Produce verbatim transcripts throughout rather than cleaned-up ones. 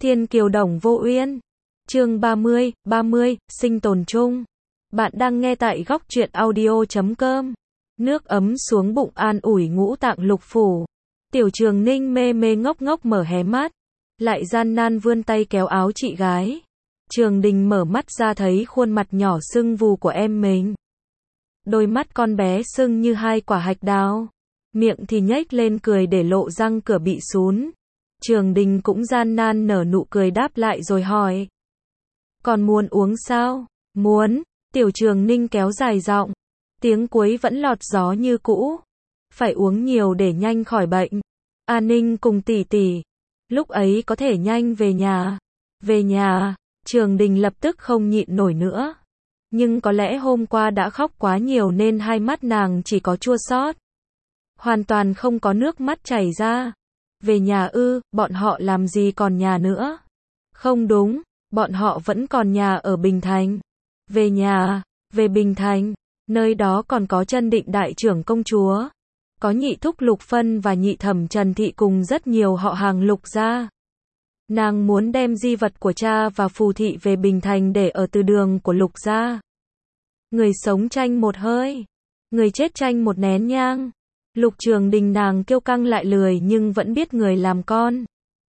Thiên kiều đồng vô uyên. Chương ba mươi, ba mươi, sinh tồn chung. Bạn đang nghe tại góc truyện audio chấm com. Nước ấm xuống bụng an ủi ngũ tạng lục phủ. Tiểu Trường Ninh mê mê ngốc ngốc mở hé mắt, lại gian nan vươn tay kéo áo chị gái. Trường Đình mở mắt ra thấy khuôn mặt nhỏ sưng vù của em mình. Đôi mắt con bé sưng như hai quả hạch đào, miệng thì nhếch lên cười để lộ răng cửa bị sún. Trường Đình cũng gian nan nở nụ cười đáp lại rồi hỏi: còn muốn uống sao? Muốn. Tiểu Trường Ninh kéo dài giọng, tiếng cuối vẫn lọt gió như cũ. Phải uống nhiều để nhanh khỏi bệnh. A Ninh cùng tỷ tỷ, lúc ấy có thể nhanh về nhà. Về nhà. Trường Đình lập tức không nhịn nổi nữa. Nhưng có lẽ hôm qua đã khóc quá nhiều nên hai mắt nàng chỉ có chua xót, hoàn toàn không có nước mắt chảy ra. Về nhà ư? Bọn họ làm gì còn nhà nữa? Không đúng, bọn họ vẫn còn nhà ở Bình Thành. Về nhà, về Bình Thành, nơi đó còn có Chân Định đại trưởng công chúa, có nhị thúc Lục Phân và nhị thẩm Trần Thị cùng rất nhiều họ hàng Lục gia. Nàng muốn đem di vật của cha và phù thị về Bình Thành để ở từ đường của Lục gia. Người sống tranh một hơi, người chết tranh một nén nhang. Lục Trường Đình nàng kiêu căng lại lười nhưng vẫn biết người làm con.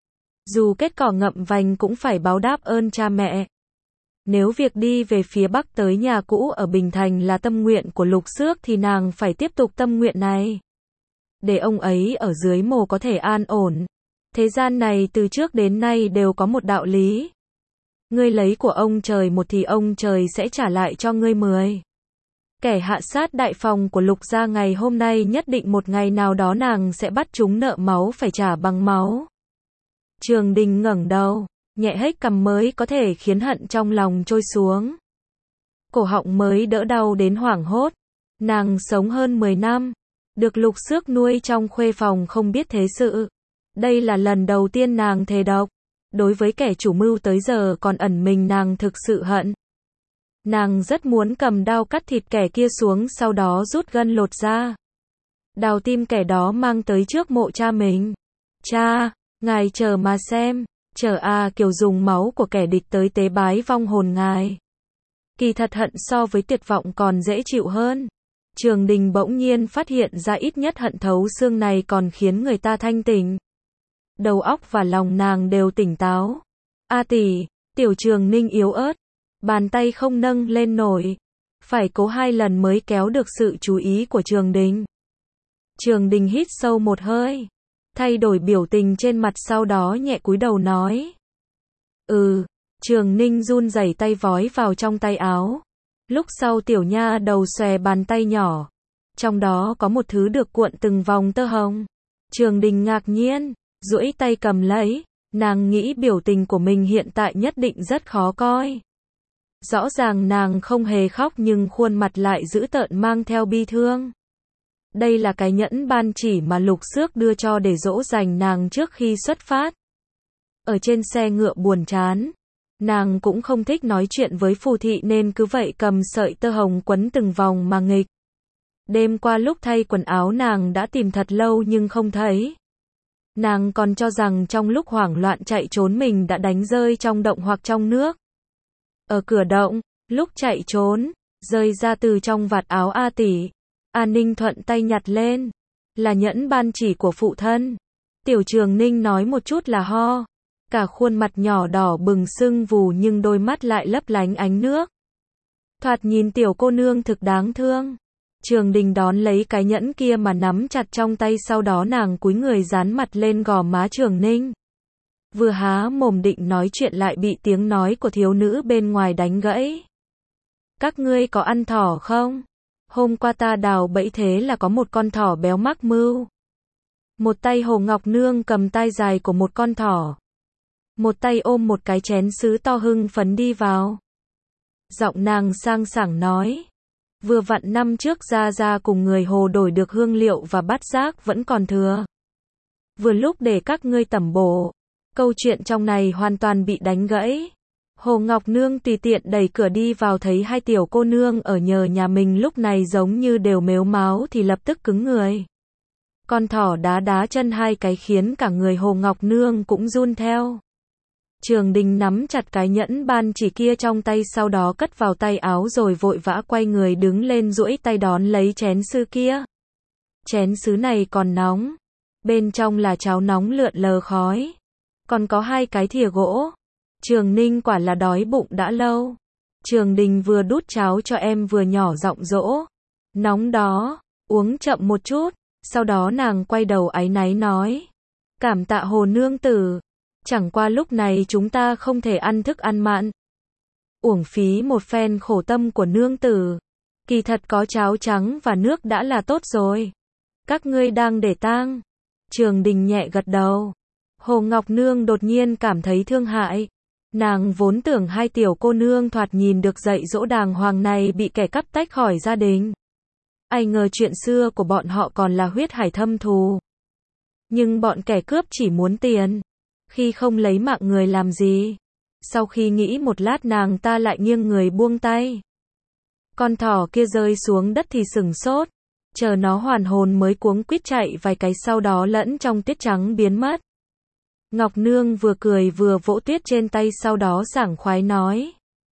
Dù kết cỏ ngậm vành cũng phải báo đáp ơn cha mẹ. Nếu việc đi về phía Bắc tới nhà cũ ở Bình Thành là tâm nguyện của Lục Xước thì nàng phải tiếp tục tâm nguyện này. Để ông ấy ở dưới mồ có thể an ổn. Thế gian này từ trước đến nay đều có một đạo lý. Ngươi lấy của ông trời một thì ông trời sẽ trả lại cho ngươi mười. Kẻ hạ sát đại phòng của Lục gia ngày hôm nay nhất định một ngày nào đó nàng sẽ bắt chúng nợ máu phải trả bằng máu. Trường Đình ngẩng đầu, nhẹ hếch cằm mới có thể khiến hận trong lòng trôi xuống. Cổ họng mới đỡ đau đến hoảng hốt. Nàng sống hơn mười năm, được Lục Xước nuôi trong khuê phòng không biết thế sự. Đây là lần đầu tiên nàng thề độc. Đối với kẻ chủ mưu tới giờ còn ẩn mình nàng thực sự hận. Nàng rất muốn cầm đao cắt thịt kẻ kia xuống sau đó rút gân lột ra. Đào tim kẻ đó mang tới trước mộ cha mình. Cha, ngài chờ mà xem, chờ A Kiều dùng máu của kẻ địch tới tế bái vong hồn ngài. Kỳ thật hận so với tuyệt vọng còn dễ chịu hơn. Trường Đình bỗng nhiên phát hiện ra ít nhất hận thấu xương này còn khiến người ta thanh tỉnh. Đầu óc và lòng nàng đều tỉnh táo. A tỷ, Tiểu Trường Ninh yếu ớt, bàn tay không nâng lên nổi, phải cố hai lần mới kéo được sự chú ý của Trường Đình. Trường Đình hít sâu một hơi, thay đổi biểu tình trên mặt sau đó nhẹ cúi đầu nói: Ừ. Trường Ninh run rẩy tay vói vào trong tay áo. Lúc sau tiểu nha đầu xòe bàn tay nhỏ, trong đó có một thứ được cuộn từng vòng tơ hồng. Trường Đình ngạc nhiên, duỗi tay cầm lấy, nàng nghĩ biểu tình của mình hiện tại nhất định rất khó coi. Rõ ràng nàng không hề khóc nhưng khuôn mặt lại dữ tợn mang theo bi thương. Đây là cái nhẫn ban chỉ mà Lục Xước đưa cho để dỗ dành nàng trước khi xuất phát. Ở trên xe ngựa buồn chán, nàng cũng không thích nói chuyện với phù thị nên cứ vậy cầm sợi tơ hồng quấn từng vòng mà nghịch. Đêm qua lúc thay quần áo nàng đã tìm thật lâu nhưng không thấy. Nàng còn cho rằng trong lúc hoảng loạn chạy trốn mình đã đánh rơi trong động hoặc trong nước. Ở cửa động, lúc chạy trốn, rơi ra từ trong vạt áo A tỷ. A Ninh thuận tay nhặt lên, là nhẫn ban chỉ của phụ thân. Tiểu Trường Ninh nói một chút là ho, cả khuôn mặt nhỏ đỏ bừng sưng vù nhưng đôi mắt lại lấp lánh ánh nước. Thoạt nhìn tiểu cô nương thực đáng thương. Trường Đình đón lấy cái nhẫn kia mà nắm chặt trong tay, sau đó nàng cúi người dán mặt lên gò má Trường Ninh. Vừa há mồm định nói chuyện lại bị tiếng nói của thiếu nữ bên ngoài đánh gãy. Các ngươi có ăn thỏ không? Hôm qua ta đào bẫy thế là có một con thỏ béo mắc mưu. Một tay Hồ Ngọc Nương cầm tai dài của một con thỏ, một tay ôm một cái chén sứ to hưng phấn đi vào. Giọng nàng sang sảng nói: vừa vặn năm trước Gia Gia cùng người Hồ đổi được hương liệu và bát giác vẫn còn thừa. Vừa lúc để các ngươi tẩm bổ. Câu chuyện trong này hoàn toàn bị đánh gãy. Hồ Ngọc Nương tùy tiện đẩy cửa đi vào thấy hai tiểu cô nương ở nhờ nhà mình lúc này giống như đều mếu máo thì lập tức cứng người. Con thỏ đá đá chân hai cái khiến cả người Hồ Ngọc Nương cũng run theo. Trường Đình nắm chặt cái nhẫn ban chỉ kia trong tay, sau đó cất vào tay áo rồi vội vã quay người đứng lên duỗi tay đón lấy chén sứ kia. Chén sứ này còn nóng. Bên trong là cháo nóng lượn lờ khói. Còn có hai cái thìa gỗ. Trường Ninh quả là đói bụng đã lâu. Trường Đình vừa đút cháo cho em vừa nhỏ giọng dỗ. Nóng đó, uống chậm một chút. Sau đó nàng quay đầu áy náy nói. Cảm tạ Hồ nương tử. Chẳng qua lúc này chúng ta không thể ăn thức ăn mặn. Uổng phí một phen khổ tâm của nương tử. Kỳ thật có cháo trắng và nước đã là tốt rồi. Các ngươi đang để tang. Trường Đình nhẹ gật đầu. Hồ Ngọc Nương đột nhiên cảm thấy thương hại. Nàng vốn tưởng hai tiểu cô nương thoạt nhìn được dạy dỗ đàng hoàng này bị kẻ cắp tách khỏi gia đình. Ai ngờ chuyện xưa của bọn họ còn là huyết hải thâm thù. Nhưng bọn kẻ cướp chỉ muốn tiền. Khi không lấy mạng người làm gì. Sau khi nghĩ một lát nàng ta lại nghiêng người buông tay. Con thỏ kia rơi xuống đất thì sửng sốt. Chờ nó hoàn hồn mới cuống quýt chạy vài cái, sau đó lẫn trong tuyết trắng biến mất. Ngọc Nương vừa cười vừa vỗ tuyết trên tay, sau đó sảng khoái nói.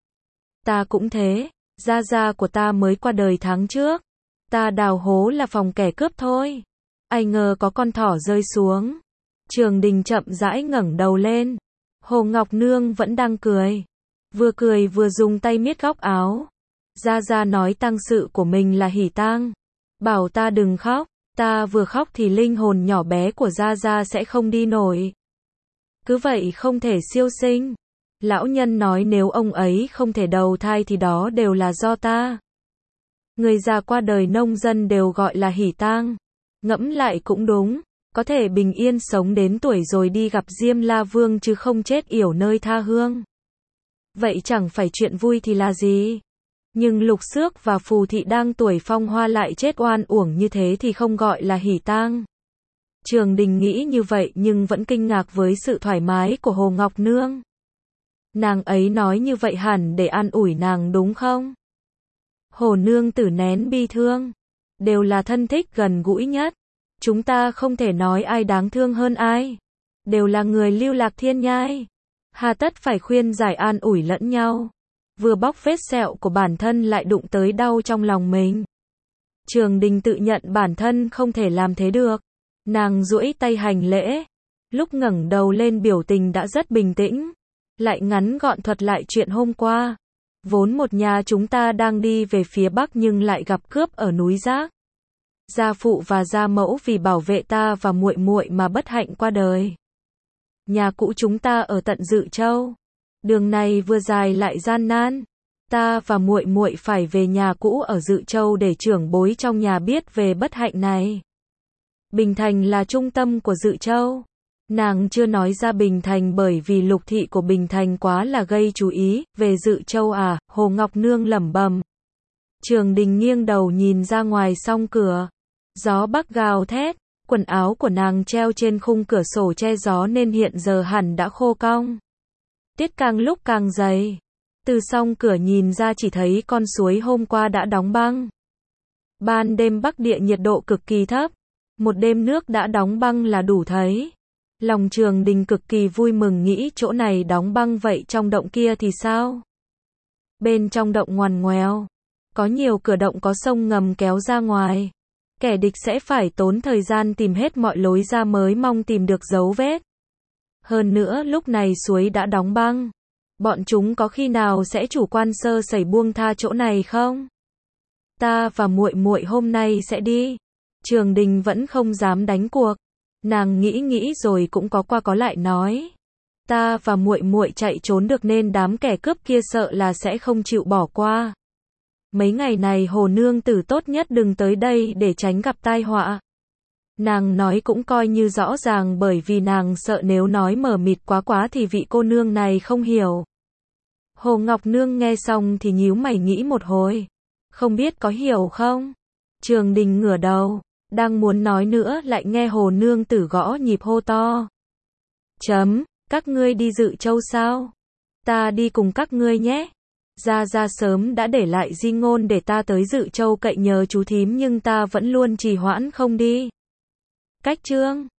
Ta cũng thế, gia gia của ta mới qua đời tháng trước. Ta đào hố là phòng kẻ cướp thôi. Ai ngờ có con thỏ rơi xuống. Trường Đình chậm rãi ngẩng đầu lên. Hồ Ngọc Nương vẫn đang cười. Vừa cười vừa dùng tay miết góc áo. Gia gia nói tang sự của mình là hỉ tang. Bảo ta đừng khóc. Ta vừa khóc thì linh hồn nhỏ bé của gia gia sẽ không đi nổi. Cứ vậy không thể siêu sinh. Lão nhân nói nếu ông ấy không thể đầu thai thì đó đều là do ta. Người già qua đời nông dân đều gọi là hỉ tang. Ngẫm lại cũng đúng. Có thể bình yên sống đến tuổi rồi đi gặp Diêm La Vương chứ không chết yểu nơi tha hương. Vậy chẳng phải chuyện vui thì là gì? Nhưng Lục Xước và Phù Thị đang tuổi phong hoa lại chết oan uổng như thế thì không gọi là hỉ tang. Trường Đình nghĩ như vậy nhưng vẫn kinh ngạc với sự thoải mái của Hồ Ngọc Nương. Nàng ấy nói như vậy hẳn để an ủi nàng đúng không? Hồ nương tử nén bi thương. Đều là thân thích gần gũi nhất. Chúng ta không thể nói ai đáng thương hơn ai. Đều là người lưu lạc thiên nhai. Hà tất phải khuyên giải an ủi lẫn nhau. Vừa bóc vết sẹo của bản thân lại đụng tới đau trong lòng mình. Trường Đình tự nhận bản thân không thể làm thế được. Nàng duỗi tay hành lễ. Lúc ngẩng đầu lên biểu tình đã rất bình tĩnh. Lại ngắn gọn thuật lại chuyện hôm qua. Vốn một nhà chúng ta đang đi về phía bắc nhưng lại gặp cướp ở núi Giác. Gia phụ và gia mẫu vì bảo vệ ta và muội muội mà bất hạnh qua đời. Nhà cũ chúng ta ở tận Dự Châu. Đường này vừa dài lại gian nan. Ta và muội muội phải về nhà cũ ở Dự Châu để trưởng bối trong nhà biết về bất hạnh này. Bình Thành là trung tâm của Dự Châu. Nàng chưa nói ra Bình Thành bởi vì lục thị của Bình Thành quá là gây chú ý. Về Dự Châu à? Hồ Ngọc Nương lẩm bẩm. Trường Đình nghiêng đầu nhìn ra ngoài song cửa. Gió bắc gào thét. Quần áo của nàng treo trên khung cửa sổ che gió nên hiện giờ hẳn đã khô cong. Tiết càng lúc càng dày. Từ song cửa nhìn ra chỉ thấy con suối hôm qua đã đóng băng. Ban đêm Bắc Địa nhiệt độ cực kỳ thấp. Một đêm nước đã đóng băng là đủ thấy. Lòng Trường Đình cực kỳ vui mừng nghĩ chỗ này đóng băng vậy trong động kia thì sao? Bên trong động ngoằn ngoèo. Có nhiều cửa động có sông ngầm kéo ra ngoài. Kẻ địch sẽ phải tốn thời gian tìm hết mọi lối ra mới mong tìm được dấu vết. Hơn nữa lúc này suối đã đóng băng. Bọn chúng có khi nào sẽ chủ quan sơ sẩy buông tha chỗ này không? Ta và muội muội hôm nay sẽ đi. Trường Đình vẫn không dám đánh cuộc. Nàng nghĩ nghĩ rồi cũng có qua có lại nói. Ta và muội muội chạy trốn được nên đám kẻ cướp kia sợ là sẽ không chịu bỏ qua. Mấy ngày này Hồ nương tử tốt nhất đừng tới đây để tránh gặp tai họa. Nàng nói cũng coi như rõ ràng bởi vì nàng sợ nếu nói mờ mịt quá quá thì vị cô nương này không hiểu. Hồ Ngọc Nương nghe xong thì nhíu mày nghĩ một hồi. Không biết có hiểu không? Trường Đình ngửa đầu. Đang muốn nói nữa lại nghe Hồ nương tử gõ nhịp hô to. Chấm, các ngươi đi Dự Châu sao? Ta đi cùng các ngươi nhé. Gia Gia sớm đã để lại di ngôn để ta tới Dự Châu cậy nhờ chú thím nhưng ta vẫn luôn trì hoãn không đi. Cách chương